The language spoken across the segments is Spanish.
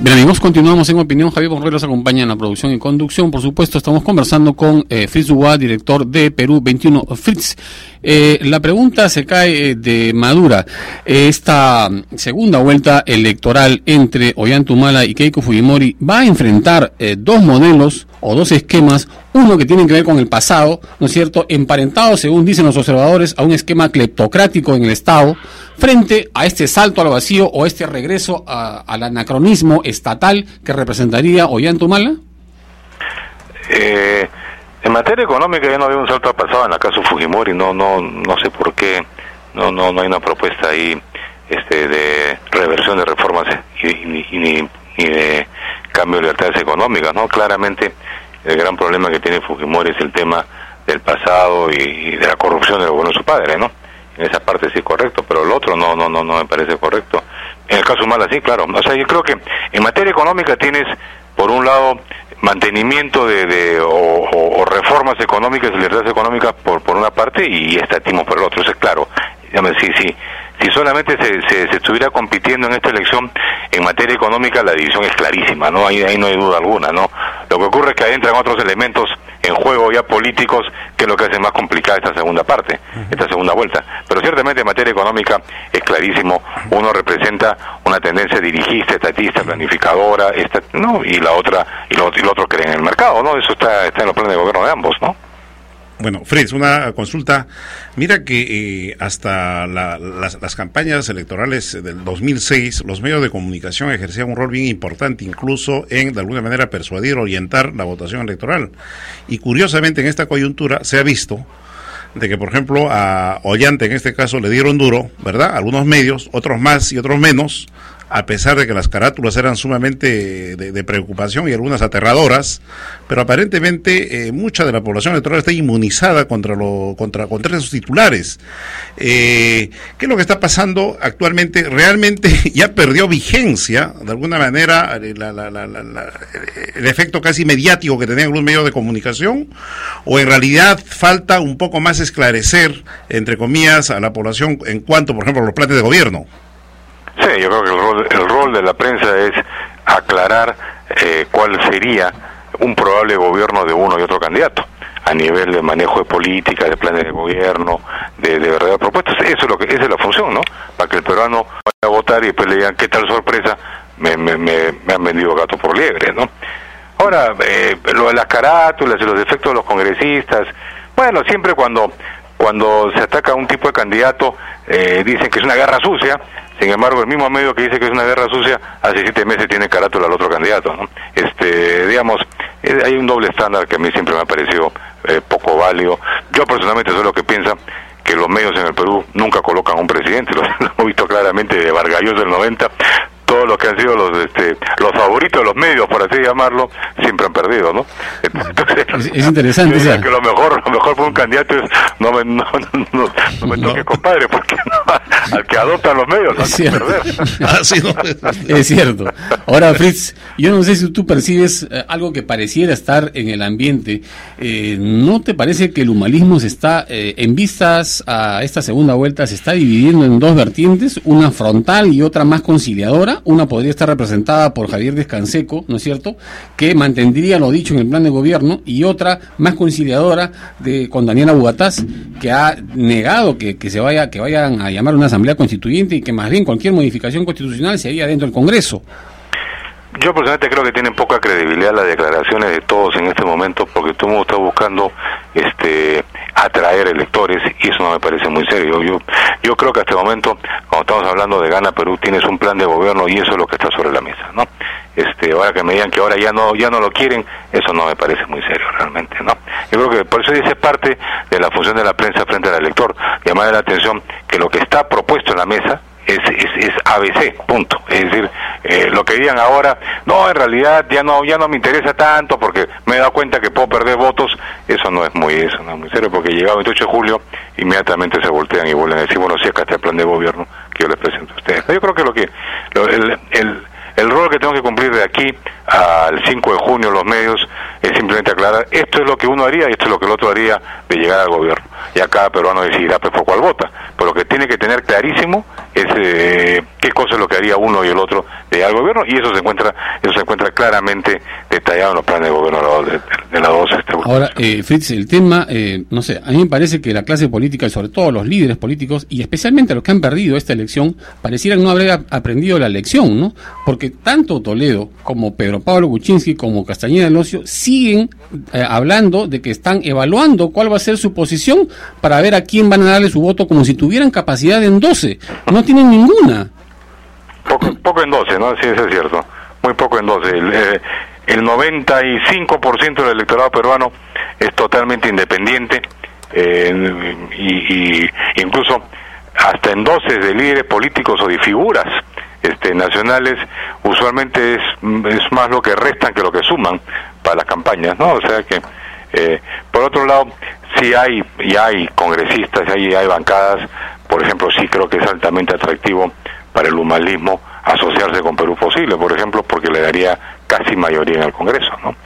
Bien amigos, continuamos en Opinión. Javier Monroy los acompaña en la producción y conducción. Por supuesto, estamos conversando con Fritz Dubois, director de Perú 21. Fritz, la pregunta se cae de madura. Esta segunda vuelta electoral entre Ollanta Humala y Keiko Fujimori va a enfrentar dos modelos o dos esquemas, uno que tiene que ver con el pasado, ¿no es cierto?, emparentado, según dicen los observadores, a un esquema cleptocrático en el Estado, frente a este salto al vacío o este regreso al anacronismo estatal que representaría Ollanta Humala. En materia económica ya no había un salto al pasado en la caso Fujimori, no sé por qué, no hay una propuesta ahí de reversión de reformas ni de cambio de libertades económicas, ¿no? Claramente el gran problema que tiene Fujimori es el tema del pasado y de la corrupción del gobierno de su padre, ¿no? En esa parte sí es correcto, pero el otro no me parece correcto. En el caso Humala sí, claro. O sea, yo creo que en materia económica tienes, por un lado, mantenimiento o reformas económicas y libertades económicas por una parte y estatismo por el otro. Eso es claro. Si solamente se estuviera compitiendo en esta elección en materia económica, la división es clarísima, ¿no? Ahí no hay duda alguna, ¿no? Lo que ocurre es que ahí entran otros elementos en juego ya políticos, que es lo que hace más complicada esta segunda parte, esta segunda vuelta. Pero ciertamente en materia económica es clarísimo, uno representa una tendencia dirigista, estatista, planificadora, ¿no? Y lo otro cree en el mercado, ¿no? Eso está en los planes de gobierno de ambos, ¿no? Bueno, Fritz, una consulta. Mira que hasta las campañas electorales del 2006, los medios de comunicación ejercían un rol bien importante, incluso en, de alguna manera, persuadir, orientar la votación electoral. Y curiosamente, en esta coyuntura se ha visto de que, por ejemplo, a Ollanta, en este caso, le dieron duro, ¿verdad? Algunos medios, otros más y otros menos, a pesar de que las carátulas eran sumamente de preocupación y algunas aterradoras, pero aparentemente mucha de la población electoral está inmunizada contra esos titulares. ¿Qué es lo que está pasando actualmente? Realmente ya perdió vigencia, de alguna manera, el efecto casi mediático que tenían algunos medios de comunicación, o en realidad falta un poco más esclarecer, entre comillas, a la población en cuanto, por ejemplo, a los planes de gobierno. Sí, yo creo que el rol de la prensa es aclarar cuál sería un probable gobierno de uno y otro candidato, a nivel de manejo de política, de planes de gobierno, de verdaderas propuestas. Esa es la función, ¿no? Para que el peruano vaya a votar y después le digan, ¿qué tal sorpresa? Me han vendido gato por liebre, ¿no? Ahora, lo de las carátulas y los defectos de los congresistas, bueno, siempre cuando se ataca a un tipo de candidato, dicen que es una guerra sucia. Sin embargo, el mismo medio que dice que es una guerra sucia, hace 7 meses tiene carátula al otro candidato, ¿no? Hay un doble estándar que a mí siempre me ha parecido poco válido. Yo personalmente soy lo que piensa que los medios en el Perú nunca colocan a un presidente, lo hemos visto claramente de Vargas Llosa del 90, todos los que han sido los favoritos de los medios, por así llamarlo, siempre han perdido, ¿no? Entonces, es interesante, yo que lo mejor por un candidato es no me toque, compadre, porque al que adoptan los medios no hay que perder. Es cierto. Ahora, Fritz, yo no sé si tú percibes algo que pareciera estar en el ambiente. ¿No te parece que el humanismo se está, en vistas a esta segunda vuelta, se está dividiendo en dos vertientes, una frontal y otra más conciliadora? Una podría estar representada por Javier Descanseco, ¿no es cierto?, que mantendría lo dicho en el plan de gobierno, y otra más conciliadora con Daniela Bugatás, que ha negado que vayan a llamar una asamblea constituyente y que más bien cualquier modificación constitucional se haría dentro del Congreso. Yo personalmente creo que tienen poca credibilidad las declaraciones de todos en este momento, porque todo el mundo está buscando atraer electores, y eso no me parece muy serio. Yo creo que hasta el momento, cuando estamos hablando de Gana Perú, tienes un plan de gobierno y eso es lo que está sobre la mesa, ¿no? Ahora que me digan que ahora ya no lo quieren, eso no me parece muy serio realmente, ¿no? Yo creo que por eso esa es parte de la función de la prensa frente al elector, llamar la atención que lo que está propuesto en la mesa es ABC, punto. Es decir, lo que digan ahora, no, en realidad ya no me interesa tanto porque me he dado cuenta que puedo perder votos, eso no es muy serio, porque llegado el 28 de julio inmediatamente se voltean y vuelven a decir, bueno, sí, acá está el plan de gobierno que yo les presento a ustedes. Yo creo que el rol que tengo que cumplir de aquí al 5 de junio los medios es simplemente aclarar, esto es lo que uno haría y esto es lo que el otro haría de llegar al gobierno. Ya cada peruano decidirá por cuál vota. Pero lo que tiene que tener clarísimo es qué cosa es lo que haría uno y el otro de al gobierno, y eso se encuentra claramente detallado en los planes de gobierno de la dos. Ahora, Fritz, el tema, no sé, a mí me parece que la clase política y sobre todo los líderes políticos, y especialmente los que han perdido esta elección, parecieran no haber aprendido la lección, ¿no? Porque tanto Toledo como Pedro Pablo Kuczynski como Castañeda del Ocio siguen hablando de que están evaluando cuál va a ser su posición para ver a quién van a darle su voto, como si tuvieran capacidad en 12. No tienen ninguna. Poco en 12, ¿no? Sí, eso es cierto. Muy poco en 12. El 95% del electorado peruano es totalmente independiente, y incluso hasta en doces de líderes políticos o de figuras nacionales, usualmente es más lo que restan que lo que suman para las campañas, ¿no? O sea que, por otro lado, sí hay congresistas, hay bancadas. Por ejemplo, sí creo que es altamente atractivo para el humanismo asociarse con Perú Posible, por ejemplo, porque le daría casi mayoría en el Congreso, ¿no?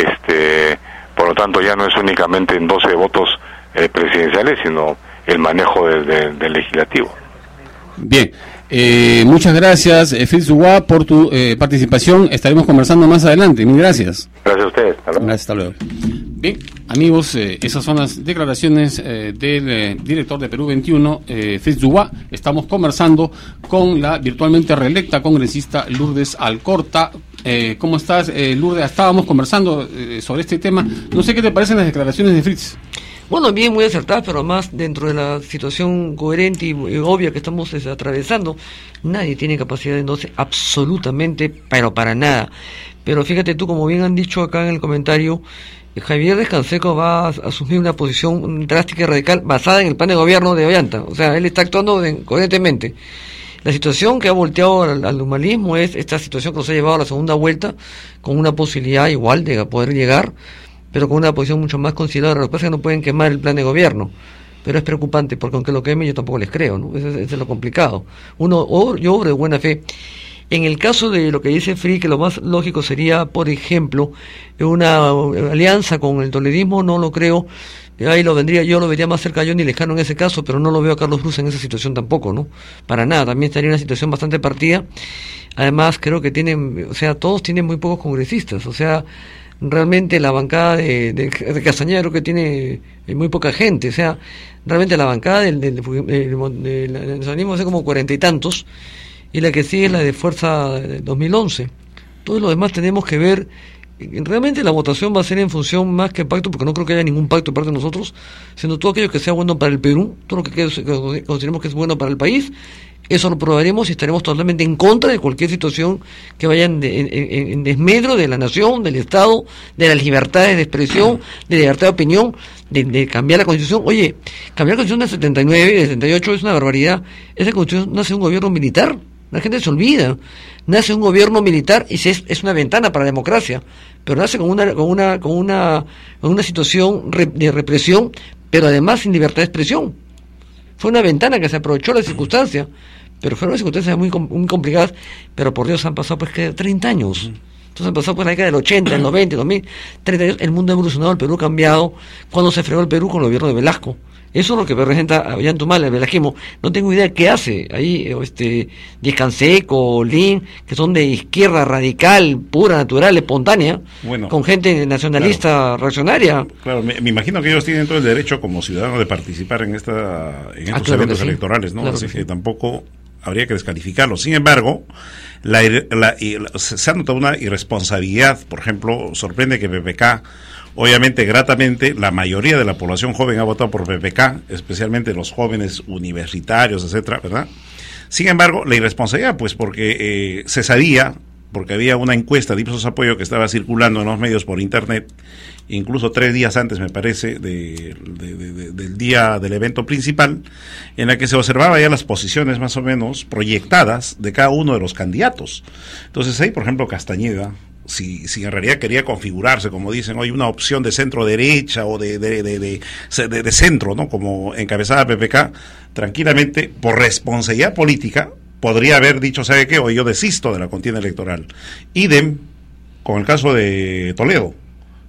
Por lo tanto, ya no es únicamente en 12 votos presidenciales, sino el manejo del legislativo. Bien, muchas gracias, Fritz Dubois, por tu participación. Estaremos conversando más adelante. Mil gracias. Gracias a ustedes. Gracias, hasta luego. Bien, amigos, esas son las declaraciones del director de Perú 21, Fritz Dubois. Estamos conversando con la virtualmente reelecta congresista Lourdes Alcorta. ¿Cómo estás, Lourdes? Estábamos conversando sobre este tema. No sé qué te parecen las declaraciones de Fritz. Bueno, bien, muy acertadas, pero además dentro de la situación coherente y obvia que estamos atravesando, nadie tiene capacidad de endoce, absolutamente, pero para nada. Pero fíjate tú, como bien han dicho acá en el comentario, Javier Descanseco va a asumir una posición drástica y radical basada en el plan de gobierno de Ollanta. O sea, él está actuando coherentemente. La situación que ha volteado al humanismo es esta situación que nos ha llevado a la segunda vuelta, con una posibilidad igual de poder llegar, pero con una posición mucho más considerable. Lo que pasa es que no pueden quemar el plan de gobierno, pero es preocupante, porque aunque lo quemen yo tampoco les creo, ¿no? Eso es lo complicado. Yo obro de buena fe. En el caso de lo que dice Free, que lo más lógico sería, por ejemplo, una alianza con el toledismo, no lo creo. Ahí yo lo vería más cerca a Johnny Lejano en ese caso, pero no lo veo a Carlos Cruz en esa situación tampoco, ¿no? Para nada, también estaría en una situación bastante partida. Además, creo que todos tienen muy pocos congresistas, realmente la bancada de Castañeda creo que tiene muy poca gente, realmente la bancada del nacionalismo hace como 40 y tantos, y la que sigue es la de Fuerza 2011. Todo lo demás tenemos que ver. Realmente la votación va a ser en función más que pacto, porque no creo que haya ningún pacto de parte de nosotros, sino todo aquello que sea bueno para el Perú, todo lo que consideremos que es bueno para el país. Eso lo probaremos y estaremos totalmente en contra de cualquier situación que vaya en desmedro de la nación, del Estado, de las libertades de expresión, de libertad de opinión, de cambiar la Constitución. Oye, cambiar la Constitución del 79 y del 78 es una barbaridad. Esa Constitución nace de un gobierno militar. La gente se olvida. Nace un gobierno militar y es una ventana para la democracia, pero nace con una situación de represión, pero además sin libertad de expresión. Fue una ventana que se aprovechó la circunstancia, pero fueron circunstancias muy complicadas, pero por Dios han pasado pues que 30 años. Entonces han pasado pues la década del 80, el 90, el 2000, 30 años, el mundo ha evolucionado, el Perú ha cambiado. Cuando se fregó el Perú con el gobierno de Velasco. Eso es lo que representa a Ollantumala, el velasquismo. No tengo idea qué hace ahí Díaz Canseco, Lin, que son de izquierda radical, pura, natural, espontánea, con gente nacionalista, reaccionaria. Claro, me imagino que ellos tienen todo el derecho como ciudadanos de participar en estos eventos electorales, ¿no? Así que tampoco habría que descalificarlos. Sin embargo, se ha notado una irresponsabilidad. Por ejemplo, sorprende que PPK, obviamente, gratamente, la mayoría de la población joven ha votado por PPK, especialmente los jóvenes universitarios, etcétera, ¿verdad? Sin embargo, la irresponsabilidad, pues, porque se sabía, porque había una encuesta de Ipsos Apoyo que estaba circulando en los medios por internet, incluso 3 días antes, me parece, del día del evento principal, en la que se observaba ya las posiciones más o menos proyectadas de cada uno de los candidatos. Entonces ahí, por ejemplo, Castañeda, si en realidad quería configurarse, como dicen hoy, una opción de centro derecha o de centro, ¿no? Como encabezada PPK, tranquilamente, por responsabilidad política, podría haber dicho, ¿sabe qué? Hoy yo desisto de la contienda electoral. Idem con el caso de Toledo.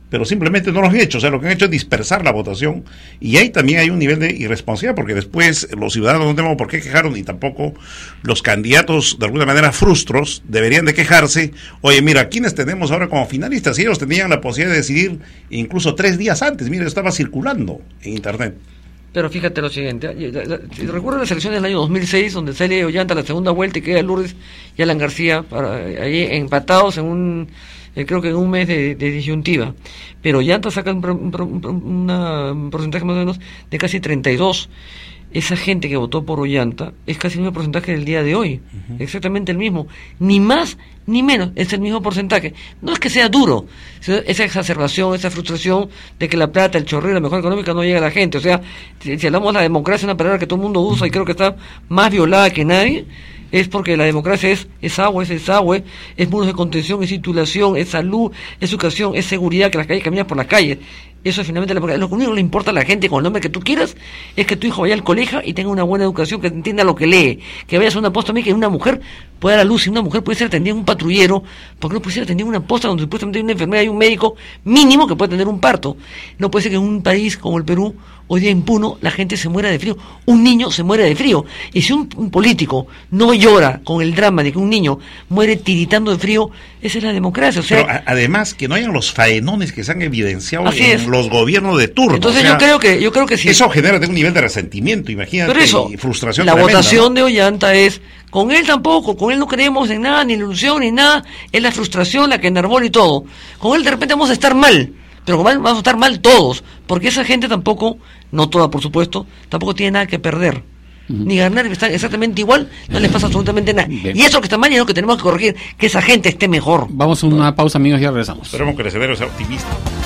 pero simplemente no lo han hecho. O sea, lo que han hecho es dispersar la votación, y ahí también hay un nivel de irresponsabilidad, porque después los ciudadanos no tenemos por qué quejarnos, ni tampoco los candidatos de alguna manera frustros deberían de quejarse. Oye, mira, ¿quiénes tenemos ahora como finalistas? Y ellos tenían la posibilidad de decidir incluso 3 días antes. Mira, estaba circulando en internet. Pero fíjate lo siguiente, si recuerdas las elecciones del año 2006, donde sale Ollanta a la segunda vuelta y queda Lourdes y Alan García ahí empatados en creo que en un mes de disyuntiva, pero Ollanta saca un porcentaje más o menos de casi 32. Esa gente que votó por Ollanta es casi el mismo porcentaje del día de hoy, exactamente el mismo, ni más ni menos, es el mismo porcentaje. No es que sea duro, esa exacerbación, esa frustración de que la plata, el chorrero, la mejora económica no llega a la gente. O sea, si hablamos de la democracia, una palabra que todo el mundo usa y creo que está más violada que nadie, es porque la democracia es agua, es desagüe, es muros de contención, es titulación, es salud, es educación, es seguridad, que las calles caminas por las calles. Eso es finalmente lo único que le importa a la gente con el nombre que tú quieras, es que tu hijo vaya al colegio y tenga una buena educación, que entienda lo que lee, que vaya a una posta también, que una mujer pueda dar a luz, y una mujer puede ser atendida en un patrullero, porque no puede ser atendida en una posta donde supuestamente hay una enfermera y un médico mínimo que puede tener un parto. No puede ser que en un país como el Perú, hoy día en Puno, la gente se muera de frío, un niño se muere de frío, y si un político no llora con el drama de que un niño muere tiritando de frío, esa es la democracia. O sea, pero además que no hayan los faenones que se han evidenciado en en los gobiernos de turno. Entonces, o sea, yo creo que sí. Eso genera un nivel de resentimiento, imagínate, pero eso, y frustración la tremenda, votación, ¿no? de Ollanta es, con él tampoco, con él no creemos en nada, ni ilusión, ni nada, es la frustración la que enarbola y todo. Con él de repente vamos a estar mal, pero con él vamos a estar mal todos, porque esa gente tampoco, no toda por supuesto, tampoco tiene nada que perder. Ni ganar, están exactamente igual, no les pasa absolutamente nada. Bien. Y eso que está mal y es lo que tenemos que corregir, que esa gente esté mejor. Vamos a una pausa, amigos, ya regresamos. Esperemos que el escenario sea optimista.